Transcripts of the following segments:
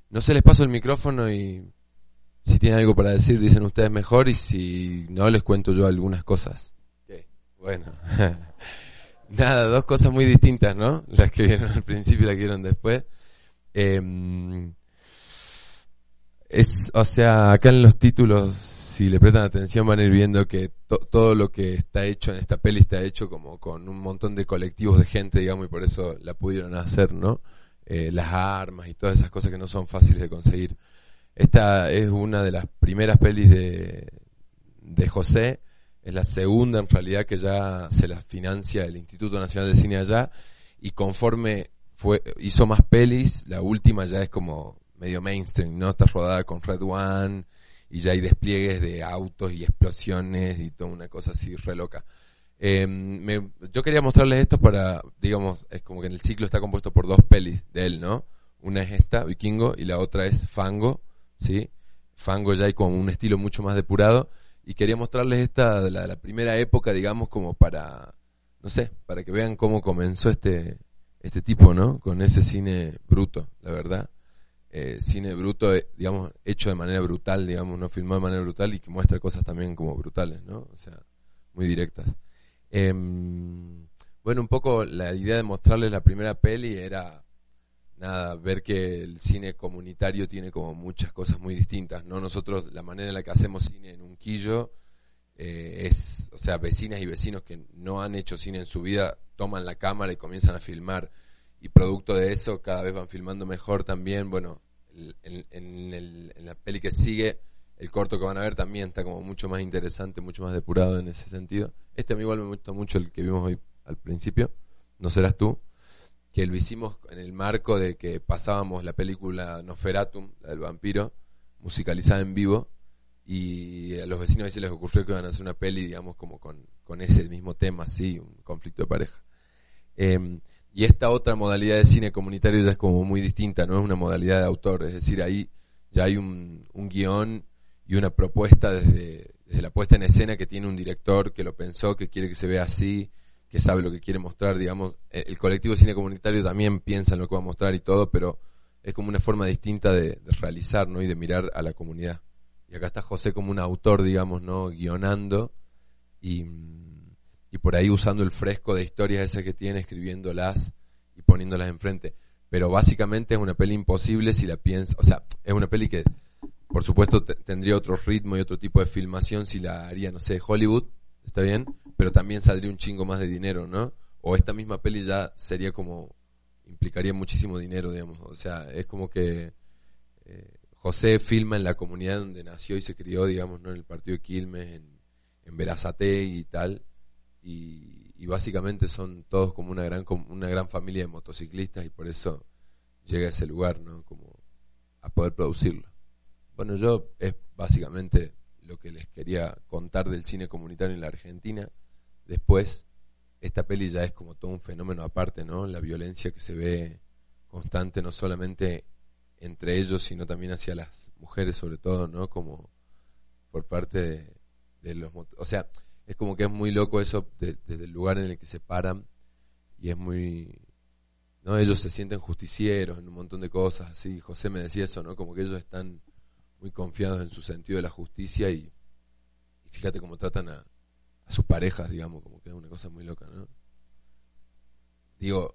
No sé, les paso el micrófono y si tienen algo para decir, dicen ustedes mejor, y si no, les cuento yo algunas cosas. ¿Qué? Bueno. Nada, dos cosas muy distintas, ¿no? Las que vieron al principio y las que vieron después. O sea, acá en los títulos, si le prestan atención, van a ir viendo que todo lo que está hecho en esta peli está hecho como con un montón de colectivos de gente, digamos, y por eso la pudieron hacer, ¿no? Las armas y todas esas cosas que no son fáciles de conseguir. Esta es una de las primeras pelis de José, es la segunda en realidad que ya se la financia el Instituto Nacional de Cine allá, y conforme hizo más pelis, la última ya es como medio mainstream, ¿no? Está rodada con Red One y ya hay despliegues de autos y explosiones y toda una cosa así re loca. Yo quería mostrarles esto para, digamos, es como que en el ciclo está compuesto por dos pelis de él, ¿no? Una es esta, Vikingo, y la otra es Fango, ¿sí? Fango ya hay como un estilo mucho más depurado, y quería mostrarles esta de la primera época, digamos, como para, no sé, para que vean cómo comenzó este tipo, ¿no? Con ese cine bruto, la verdad. Cine bruto, digamos, hecho de manera brutal, digamos, no filmado de manera brutal, y que muestra cosas también como brutales, ¿no? O sea, muy directas. Bueno, un poco la idea de mostrarles la primera peli era, nada, ver que el cine comunitario tiene como muchas cosas muy distintas, ¿no? Nosotros, la manera en la que hacemos cine en Unquillo, o sea, vecinas y vecinos que no han hecho cine en su vida, toman la cámara y comienzan a filmar, y producto de eso cada vez van filmando mejor también. Bueno, en la peli que sigue, el corto que van a ver también está como mucho más interesante, mucho más depurado en ese sentido. A mí igual me gusta mucho el que vimos hoy al principio, No serás tú, que lo hicimos en el marco de que pasábamos la película Nosferatum, la del vampiro, musicalizada en vivo, y a los vecinos a veces les ocurrió que iban a hacer una peli, digamos, como con ese mismo tema, así, un conflicto de pareja. Y esta otra modalidad de cine comunitario ya es como muy distinta, no es una modalidad de autor, es decir, ahí ya hay un guión y una propuesta desde la puesta en escena, que tiene un director que lo pensó, que quiere que se vea así, que sabe lo que quiere mostrar, digamos. El colectivo de cine comunitario también piensa en lo que va a mostrar y todo, pero es como una forma distinta de realizar, ¿no? Y de mirar a la comunidad. Y acá está José como un autor, digamos, ¿no? Guionando y por ahí usando el fresco de historias esas que tiene, escribiéndolas y poniéndolas enfrente. Pero básicamente es una peli imposible si la piensas, o sea, es una peli que por supuesto tendría otro ritmo y otro tipo de filmación si la haría, no sé, Hollywood, ¿está bien? Pero también saldría un chingo más de dinero, ¿no? O esta misma peli ya sería como, implicaría muchísimo dinero, digamos. O sea, es como que José filma en la comunidad donde nació y se crió, digamos, ¿no? En el partido de Quilmes, en Berazategui y tal. Y básicamente son todos como una gran familia de motociclistas, y por eso llega a ese lugar, ¿no? Como a poder producirlo. Bueno, es básicamente lo que les quería contar del cine comunitario en la Argentina. Después, esta peli ya es como todo un fenómeno aparte, ¿no? La violencia que se ve constante, no solamente entre ellos, sino también hacia las mujeres, sobre todo, ¿no? Como por parte de los... O sea, es como que es muy loco eso desde el lugar en el que se paran, y es muy... ¿no? Ellos se sienten justicieros en un montón de cosas, así. José me decía eso, ¿no? Como que ellos están muy confiados en su sentido de la justicia, y fíjate cómo tratan a sus parejas, digamos, como que es una cosa muy loca, ¿no? Digo,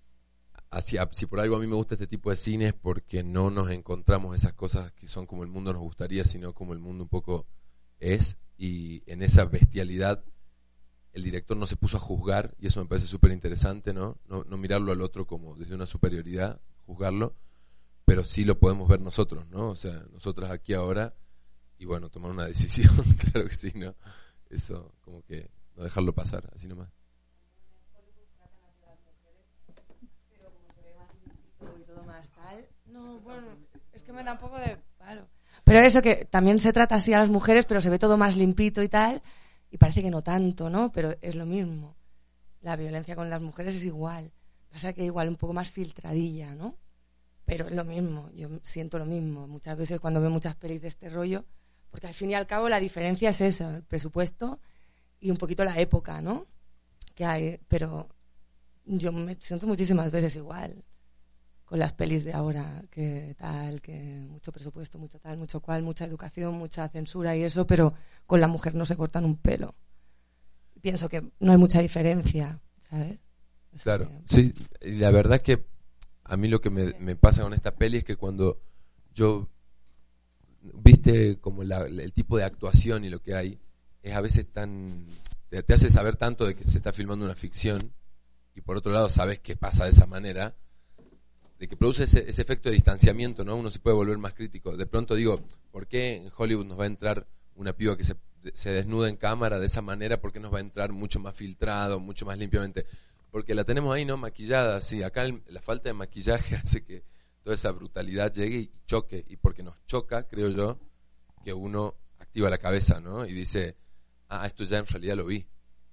si por algo a mí me gusta este tipo de cine es porque no nos encontramos esas cosas que son como el mundo nos gustaría, sino como el mundo un poco es, y en esa bestialidad el director no se puso a juzgar, y eso me parece súper interesante, ¿no? No mirarlo al otro como desde una superioridad, juzgarlo, pero sí lo podemos ver nosotros, ¿no? O sea, nosotras aquí ahora, y bueno, tomar una decisión, claro que sí, ¿no? Eso, como que no dejarlo pasar, así nomás. Y todo más tal. No, bueno, es que me da un poco de palo. Pero eso, que también se trata así a las mujeres, pero se ve todo más limpito y tal, y parece que no tanto, ¿no? Pero es lo mismo. La violencia con las mujeres es igual. Pasa que igual un poco más filtradilla, ¿no? Pero es lo mismo, yo siento lo mismo. Muchas veces cuando veo muchas pelis de este rollo, porque al fin y al cabo la diferencia es esa, el presupuesto y un poquito la época, ¿no? Que hay, pero yo me siento muchísimas veces igual. con las pelis de ahora, que tal, que mucho presupuesto, mucho tal, mucho cual, mucha educación, mucha censura y eso, pero con la mujer no se cortan un pelo. Pienso que no hay mucha diferencia, ¿sabes? Claro, sí, y la verdad es que a mí lo que me pasa con esta peli es que cuando yo, viste como el tipo de actuación y lo que hay, es a veces te hace saber tanto de que se está filmando una ficción, y por otro lado sabes que pasa de esa manera, de que produce ese efecto de distanciamiento, ¿no? Uno se puede volver más crítico. De pronto digo, ¿por qué en Hollywood nos va a entrar una piba que se desnuda en cámara de esa manera? ¿Por qué nos va a entrar mucho más filtrado, mucho más limpiamente? Porque la tenemos ahí, ¿no? Maquillada, sí. Acá la falta de maquillaje hace que toda esa brutalidad llegue y choque. Y porque nos choca, creo yo, que uno activa la cabeza, ¿no? Y dice, esto ya en realidad lo vi.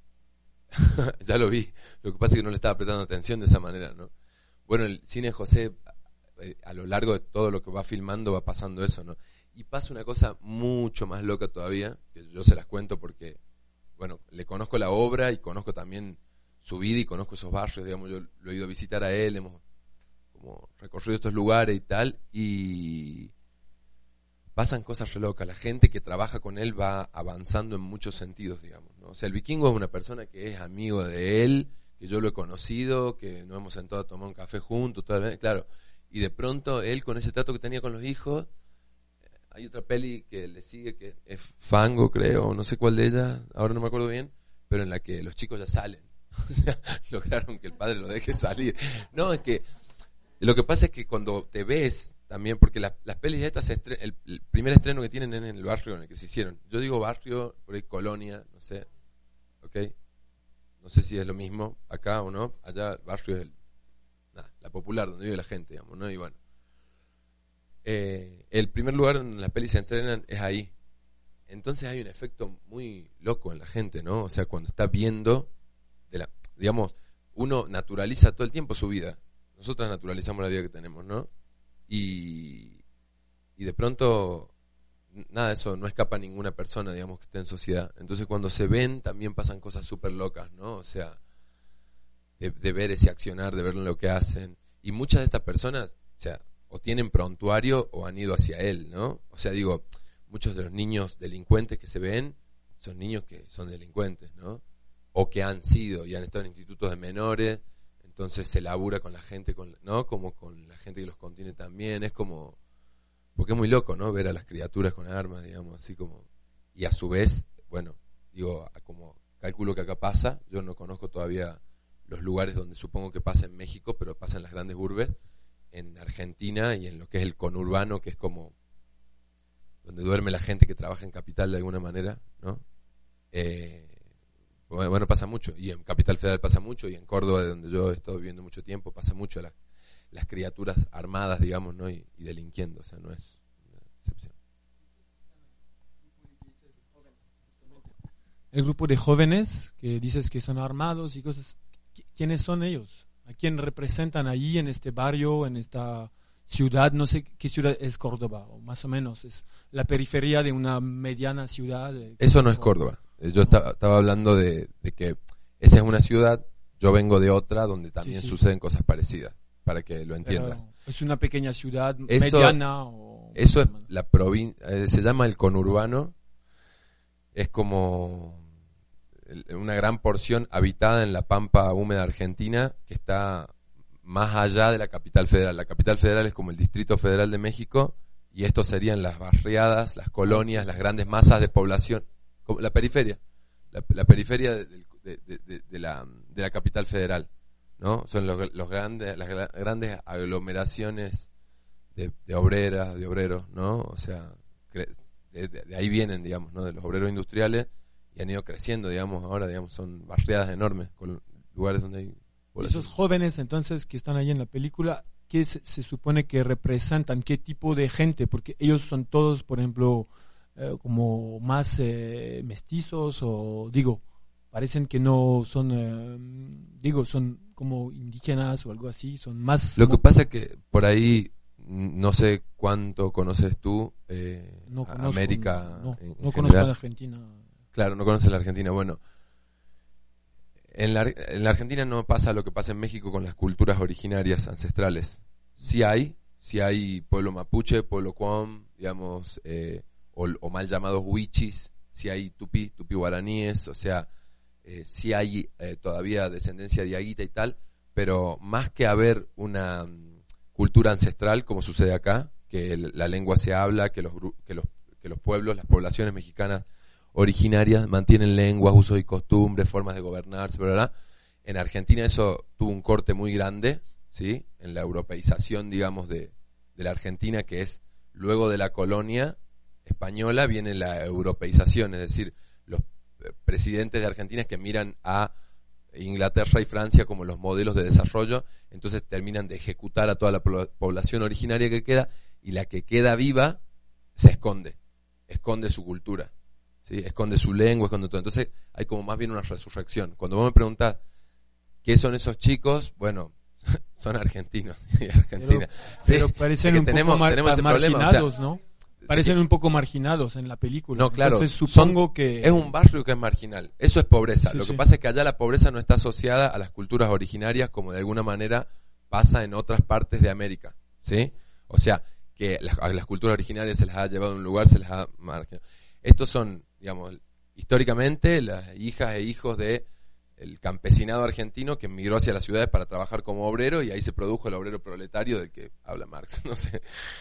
Ya lo vi. Lo que pasa es que no le estaba prestando atención de esa manera, ¿no? Bueno, el cine de José, a lo largo de todo lo que va filmando, va pasando eso, ¿no? Y pasa una cosa mucho más loca todavía, que yo se las cuento porque, bueno, le conozco la obra y conozco también su vida y conozco esos barrios, digamos, yo lo he ido a visitar a él, hemos como recorrido estos lugares y tal, y pasan cosas re locas. La gente que trabaja con él va avanzando en muchos sentidos, digamos, ¿no? O sea, el Vikingo es una persona que es amigo de él, que yo lo he conocido, que nos hemos sentado a tomar un café juntos, claro, y de pronto él con ese trato que tenía con los hijos, hay otra peli que le sigue que es Fango, creo, no sé cuál de ellas, ahora no me acuerdo bien, pero en la que los chicos ya salen, o sea, lograron que el padre lo deje salir. No, es que lo que pasa es que cuando te ves también, porque las pelis estas el primer estreno que tienen en el barrio en el que se hicieron, yo digo barrio, por ahí colonia, no sé, ¿ok? No sé si es lo mismo acá o no. Allá el barrio es la popular, donde vive la gente, digamos, ¿no? Y bueno, el primer lugar donde las pelis se entrenan es ahí. Entonces hay un efecto muy loco en la gente, ¿no? O sea, cuando está viendo, digamos, uno naturaliza todo el tiempo su vida. Nosotros naturalizamos la vida que tenemos, ¿no? Y de pronto, nada de eso no escapa a ninguna persona, digamos, que esté en sociedad. Entonces cuando se ven también pasan cosas súper locas, ¿no? O sea, de ver ese accionar, de ver lo que hacen. Y muchas de estas personas, o sea, o tienen prontuario o han ido hacia él, ¿no? O sea, digo, muchos de los niños delincuentes que se ven son niños que son delincuentes, ¿no? O que han sido y han estado en institutos de menores, entonces se labura con la gente, ¿no? Como con la gente que los contiene también, es como... Porque es muy loco, ¿no? Ver a las criaturas con armas, digamos, así como... Y a su vez, bueno, digo, como calculo que acá pasa, yo no conozco todavía los lugares donde supongo que pasa en México, pero pasa en las grandes urbes, en Argentina y en lo que es el conurbano, que es como donde duerme la gente que trabaja en Capital de alguna manera, ¿no? Bueno, pasa mucho, y en Capital Federal pasa mucho, y en Córdoba, de donde yo he estado viviendo mucho tiempo, pasa mucho las criaturas armadas, digamos, ¿no? Y delinquiendo, o sea, no es una excepción. El grupo de jóvenes que dices que son armados y cosas, ¿quiénes son ellos? ¿A quién representan allí en este barrio, en esta ciudad? No sé qué ciudad es Córdoba, o más o menos, es la periferia de una mediana ciudad. Eso no es Córdoba. Yo estaba hablando de que esa es una ciudad, yo vengo de otra donde también suceden cosas parecidas, para que lo entiendas. Pero es una pequeña ciudad mediana. Eso es la provincia, se llama el conurbano, es como una gran porción habitada en la pampa húmeda argentina que está más allá de la capital federal. La capital federal es como el Distrito Federal de México y esto serían las barriadas, las colonias, las grandes masas de población, como la periferia, la periferia de la capital federal, ¿no? Son las grandes aglomeraciones de obreras, de obreros, ¿no? O sea, de ahí vienen, digamos, ¿no? De los obreros industriales y han ido creciendo, digamos, ahora, digamos, son barriadas enormes, con lugares donde hay población. Esos jóvenes, entonces, que están ahí en la película, ¿qué se supone que representan? ¿Qué tipo de gente? Porque ellos son todos, por ejemplo, como más mestizos, o digo, parecen que no son, son como indígenas o algo así, son más... Lo que pasa es que por ahí, no sé cuánto conoces tú no conozco, América. No conozco a la Argentina. Claro, no conoces la Argentina. Bueno, en la Argentina no pasa lo que pasa en México con las culturas originarias, ancestrales. sí hay pueblo mapuche, pueblo cuom, digamos, o mal llamados huichis, sí hay tupi guaraníes, o sea, sí hay todavía descendencia diaguita y tal, pero más que haber una cultura ancestral, como sucede acá, que la lengua se habla, que los pueblos, las poblaciones mexicanas originarias mantienen lenguas, usos y costumbres, formas de gobernarse, bla, bla, bla. En Argentina eso tuvo un corte muy grande, ¿sí? En la europeización, digamos, de la Argentina, que es luego de la colonia española viene la europeización, es decir, los presidentes de Argentina que miran a Inglaterra y Francia como los modelos de desarrollo, entonces terminan de ejecutar a toda la población originaria que queda, y la que queda viva se esconde su cultura, ¿sí? Esconde su lengua, esconde todo. Entonces hay como más bien una resurrección. Cuando vos me preguntás ¿qué son esos chicos? Bueno, son argentinos y Argentina. Pero sí, parecen un tenemos poco ese problema, marginados, o sea, ¿no? Parecen un poco marginados en la película. No, claro. Entonces supongo que... Es un barrio que es marginal. Eso es pobreza. Sí, Lo que sí. pasa es que allá la pobreza no está asociada a las culturas originarias como de alguna manera pasa en otras partes de América, ¿sí? O sea, que a las culturas originarias se las ha llevado a un lugar, se las ha marginado. Estos son, digamos, históricamente las hijas e hijos de el campesinado argentino que emigró hacia las ciudades para trabajar como obrero, y ahí se produjo el obrero proletario del que habla Marx, no sé.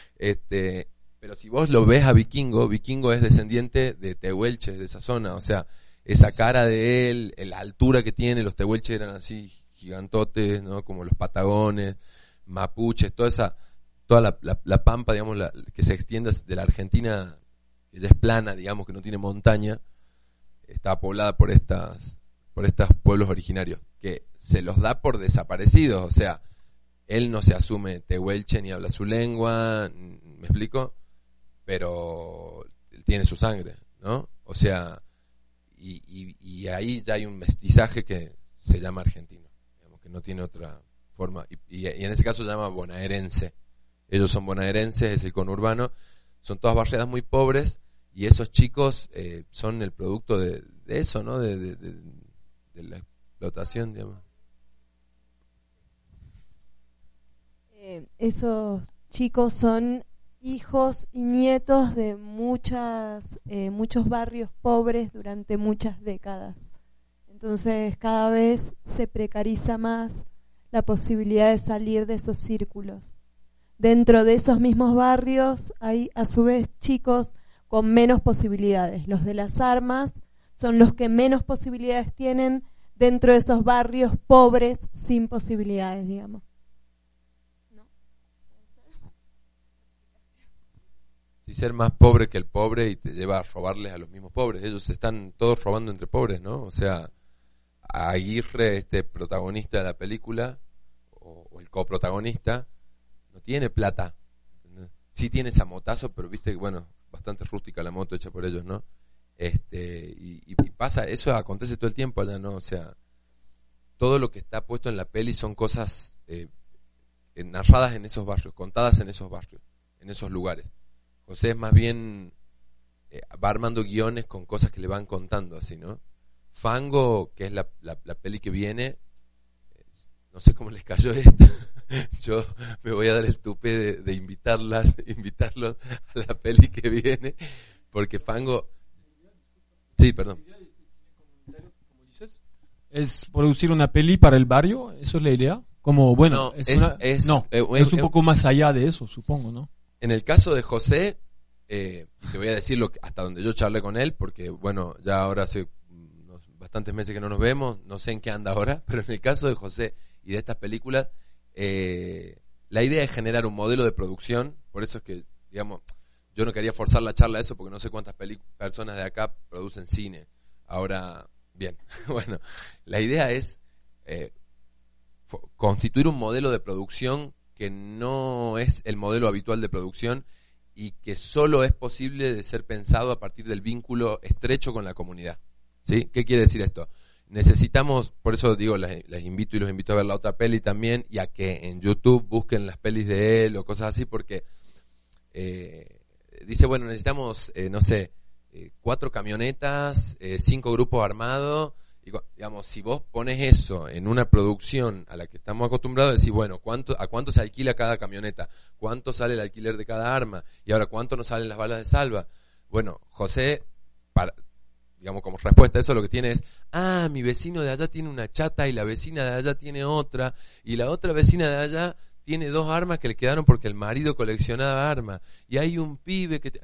Pero si vos lo ves a Vikingo es descendiente de tehuelches de esa zona, o sea, esa cara de él, la altura que tiene, los tehuelches eran así gigantotes, ¿no? Como los patagones, mapuches, toda la pampa, digamos, que se extiende de la Argentina, que ya es plana, digamos, que no tiene montaña, está poblada por estos pueblos originarios, que se los da por desaparecidos, o sea, él no se asume tehuelche ni habla su lengua, ¿me explico? Pero él tiene su sangre, ¿no? O sea, y ahí ya hay un mestizaje que se llama argentino, digamos, que no tiene otra forma, y en ese caso se llama bonaerense. Ellos son bonaerenses, es el conurbano, son todas barriadas muy pobres, y esos chicos son el producto de eso, ¿no? De la explotación, digamos. Esos chicos son hijos y nietos de muchos barrios pobres durante muchas décadas. Entonces cada vez se precariza más la posibilidad de salir de esos círculos. Dentro de esos mismos barrios hay a su vez chicos con menos posibilidades. Los de las armas son los que menos posibilidades tienen dentro de esos barrios pobres sin posibilidades, digamos. Sí, ser más pobre que el pobre y te lleva a robarles a los mismos pobres. Ellos están todos robando entre pobres, ¿no? O sea, Aguirre, protagonista de la película, o el coprotagonista, no tiene plata. ¿Entendés? Sí tiene samotazo, pero viste que, bueno, bastante rústica la moto hecha por ellos, ¿no? Y pasa, eso acontece todo el tiempo allá, ¿no? O sea, todo lo que está puesto en la peli son cosas narradas en esos barrios, contadas en esos barrios, en esos lugares. José es más bien va armando guiones con cosas que le van contando así, ¿no? Fango, que es la peli que viene, no sé cómo les cayó esto. Yo me voy a dar el tupé de invitarlos a la peli que viene, porque Fango... Sí, perdón. ¿Es producir una peli para el barrio? ¿Eso es la idea? Como, bueno, No, es un poco más allá de eso, supongo, ¿no? En el caso de José, y te voy a decir hasta donde yo charlé con él, porque bueno, ya ahora hace bastantes meses que no nos vemos, no sé en qué anda ahora, pero en el caso de José y de estas películas, la idea es generar un modelo de producción, por eso es que, digamos, yo no quería forzar la charla a eso, porque no sé cuántas personas de acá producen cine. Ahora, bien, bueno, la idea es constituir un modelo de producción que no es el modelo habitual de producción y que solo es posible de ser pensado a partir del vínculo estrecho con la comunidad. ¿Sí? ¿Qué quiere decir esto? Necesitamos, por eso digo, les invito y los invito a ver la otra peli también, y a que en YouTube busquen las pelis de él o cosas así, porque dice, bueno, necesitamos, 4 camionetas, 5 grupos armados, Y, digamos, si vos pones eso en una producción a la que estamos acostumbrados, decís, bueno, ¿a cuánto se alquila cada camioneta? ¿Cuánto sale el alquiler de cada arma? Y ahora, ¿cuánto nos salen las balas de salva? Bueno, José, digamos, como respuesta a eso lo que tiene es, mi vecino de allá tiene una chata y la vecina de allá tiene otra, y la otra vecina de allá tiene 2 armas que le quedaron porque el marido coleccionaba armas, y hay un pibe que...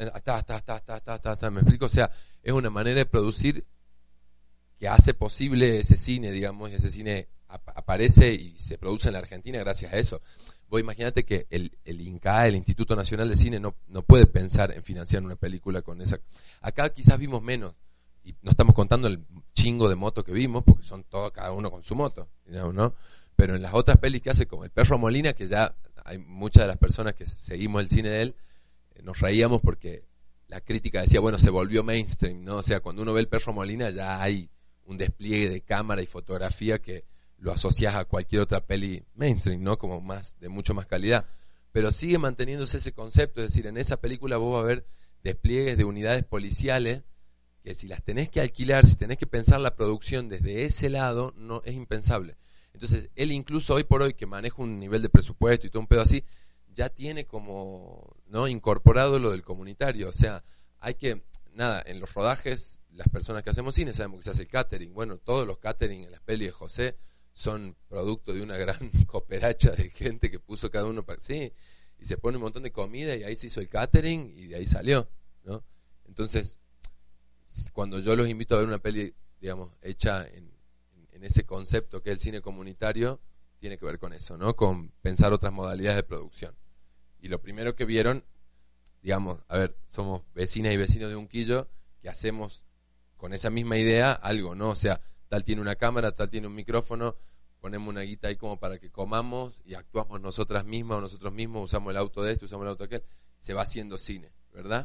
¿me explico? O sea, es una manera de producir que hace posible ese cine, digamos, y ese cine aparece y se produce en la Argentina gracias a eso. Vos imaginate que el INCAE, el Instituto Nacional de Cine, no puede pensar en financiar una película con esa... Acá quizás vimos menos, y no estamos contando el chingo de moto que vimos, porque son todos, cada uno con su moto, digamos, ¿no? Pero en las otras pelis que hace, como El Perro Molina, que ya hay muchas de las personas que seguimos el cine de él, nos reíamos porque la crítica decía, bueno, se volvió mainstream, ¿no? O sea, cuando uno ve El Perro Molina ya hay un despliegue de cámara y fotografía que lo asocias a cualquier otra peli mainstream, ¿no? Como de mucho más calidad. Pero sigue manteniéndose ese concepto, es decir, en esa película vos vas a ver despliegues de unidades policiales que si las tenés que alquilar, si tenés que pensar la producción desde ese lado, no es impensable. Entonces, él incluso hoy por hoy, que maneja un nivel de presupuesto y todo un pedo así, ya tiene como, ¿no?, incorporado lo del comunitario. O sea, hay que, en los rodajes, las personas que hacemos cine sabemos que se hace el catering. Bueno, todos los catering en las pelis de José son producto de una gran cooperacha de gente que puso cada uno sí, y se pone un montón de comida y ahí se hizo el catering y de ahí salió, ¿no? Entonces, cuando yo los invito a ver una peli, digamos, hecha en ese concepto que es el cine comunitario, tiene que ver con eso, ¿no? Con pensar otras modalidades de producción. Y lo primero que vieron, digamos, a ver, somos vecinas y vecinos de Unquillo que hacemos con esa misma idea algo, ¿no? O sea, tal tiene una cámara, tal tiene un micrófono, ponemos una guita ahí como para que comamos y actuamos nosotras mismas o nosotros mismos, usamos el auto de este, usamos el auto de aquel, se va haciendo cine, ¿verdad?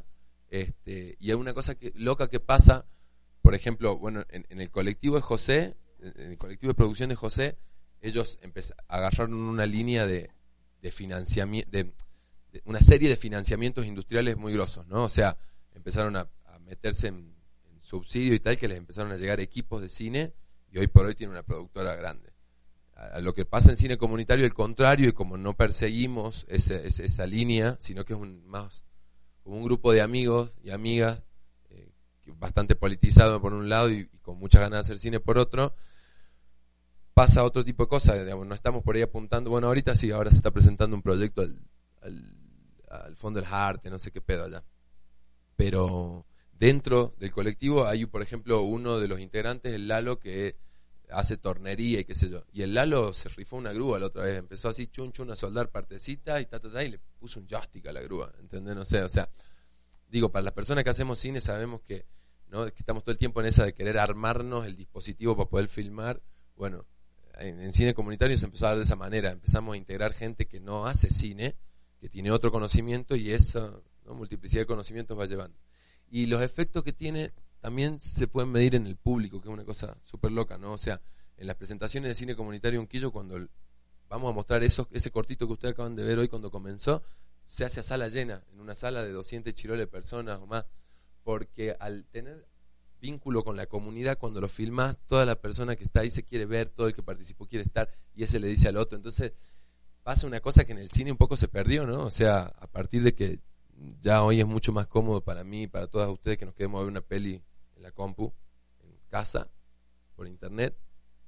Y hay una cosa loca que pasa, por ejemplo, bueno, en el colectivo de José, en el colectivo de producción de José, ellos agarraron una línea de financiamiento, de una serie de financiamientos industriales muy grosos, ¿no? O sea, empezaron a meterse en subsidio y tal, que les empezaron a llegar equipos de cine y hoy por hoy tiene una productora grande. A lo que pasa en cine comunitario, el contrario, y como no perseguimos esa línea, sino que es más como un grupo de amigos y amigas bastante politizado por un lado y con muchas ganas de hacer cine por otro, pasa otro tipo de cosas, digamos, no estamos por ahí apuntando, bueno, ahorita sí, ahora se está presentando un proyecto al Fondo del Arte, no sé qué pedo allá, pero dentro del colectivo hay, por ejemplo, uno de los integrantes, el Lalo, que hace tornería y qué sé yo, y el Lalo se rifó una grúa la otra vez, empezó así chun a soldar partecitas y le puso un joystick a la grúa, ¿entendés? No sé, o sea, digo, para las personas que hacemos cine sabemos que, ¿no?, que estamos todo el tiempo en esa de querer armarnos el dispositivo para poder filmar. Bueno, en cine comunitario se empezó a dar de esa manera, empezamos a integrar gente que no hace cine, que tiene otro conocimiento y esa, ¿no?, multiplicidad de conocimientos va llevando. Y los efectos que tiene también se pueden medir en el público, que es una cosa súper loca, ¿no? O sea, en las presentaciones de cine comunitario Unquillo, cuando vamos a mostrar ese cortito que ustedes acaban de ver hoy cuando comenzó, se hace a sala llena, en una sala de 200 chiroles personas o más, porque al tener vínculo con la comunidad, cuando lo filmás, toda la persona que está ahí se quiere ver, todo el que participó quiere estar, y ese le dice al otro. Entonces pasa una cosa que en el cine un poco se perdió, ¿no? O sea, a partir de que ya hoy es mucho más cómodo para mí y para todas ustedes que nos quedemos a ver una peli en la compu, en casa, por internet,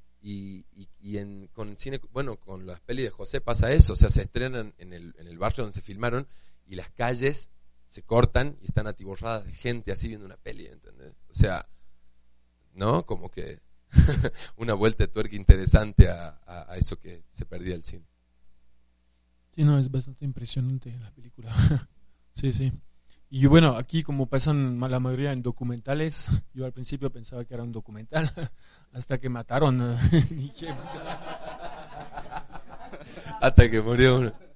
con cine, bueno, con las pelis de José pasa eso, o sea, se estrenan en el barrio donde se filmaron y las calles se cortan y están atiborradas de gente así viendo una peli, ¿entendés? O sea, ¿no? Como que una vuelta de tuerca interesante a eso que se perdía el cine. Sí, no, es bastante impresionante la película. Sí, sí. Y bueno, aquí como pasan la mayoría en documentales, yo al principio pensaba que era un documental, hasta que mataron. Hasta que murió uno.